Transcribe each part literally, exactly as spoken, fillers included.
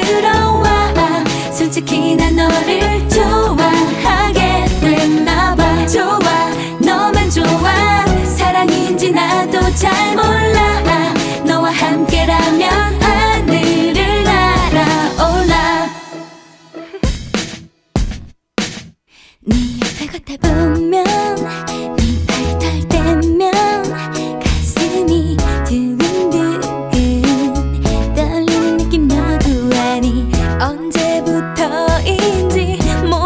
들어와. 솔직히 난 너를 좋아하게 됐나봐. 좋아, 너만 좋아. 사랑인지 나도 잘 몰라. 너와 함께라면 하늘을 날아올라. 네 옆에 걷다 보면, 네 발을 털 때면 가슴이 두근두근 떨리는 느낌 너도 아니. 언제부터인지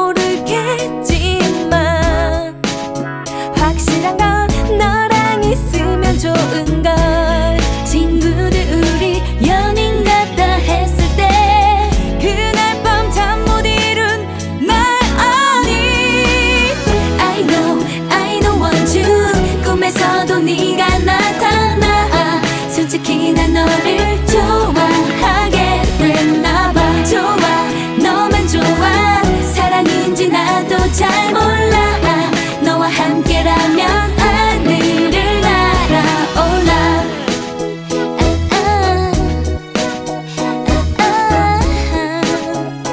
모르겠지만 확실한 건 너랑 있으면 좋은걸. 친구들 우리 연인 같다 했을 때 그날 밤 잠 못 이룬 날 아니. I know, I don't want you. 꿈에서도 네가 나타나. 솔직히 난 너를 좋아하게 됐나봐. 좋아, 너만 좋아. 사랑인지 나도 잘 몰라. 너와 함께라면 하늘을 날아올라. 아, 아, 아, 아.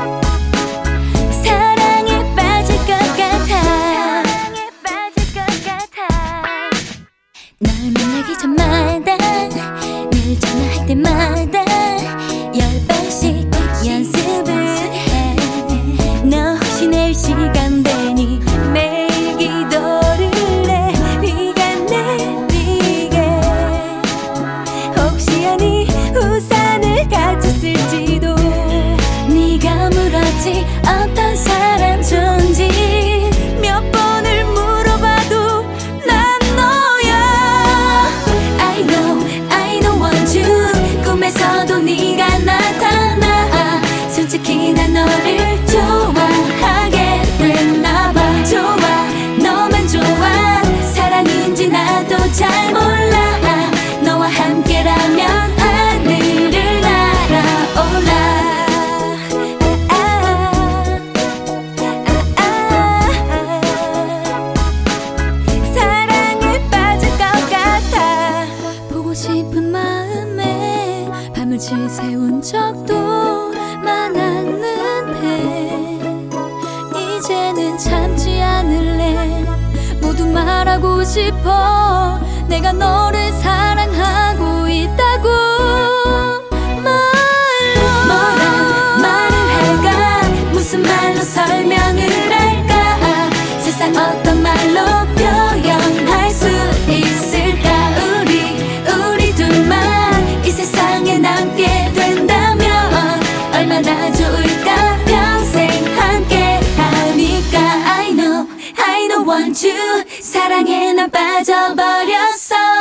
사랑에 빠질 것 같아. 사랑에 빠질 것 같아. 널 만나기 전마다, 늘 전화할 때마다 열 번씩 연습을 해. 너 혹시 내일 시간 되니? 매일 기도를 해. 비가 내리게. 혹시 아니 우산을 같이 쓸지도. 네가 물었지 어떤 사람 좋은지. 몇 번을 물어봐도 난 너야. I know, I don't want you. 꿈에서도 네가 나타나. 솔직히 난 너를 좋아하게 됐나봐. 좋아, 너만 좋아. 사랑인지 나도 잘 몰라. 너와 함께라면 하늘을 날아올라. 아, 아, 아, 아. 사랑에 빠질 것 같아. 보고 싶은 마음에 밤을 지새운 적도 많았는데 이제는 참지 않을래. 모두 말하고 싶어. 내가 너를 사랑하고 있다고. 말로 뭐라 말을 할까? 무슨 말로 설명을 할까? 세상 어떤 말로 표현할 수 있을까? 우리 우리 둘만 이 세상에 남게 된다면 얼마나 좋을까? 평생 함께 하니까. I know, I don't want you. 사랑에 난 빠져버렸어.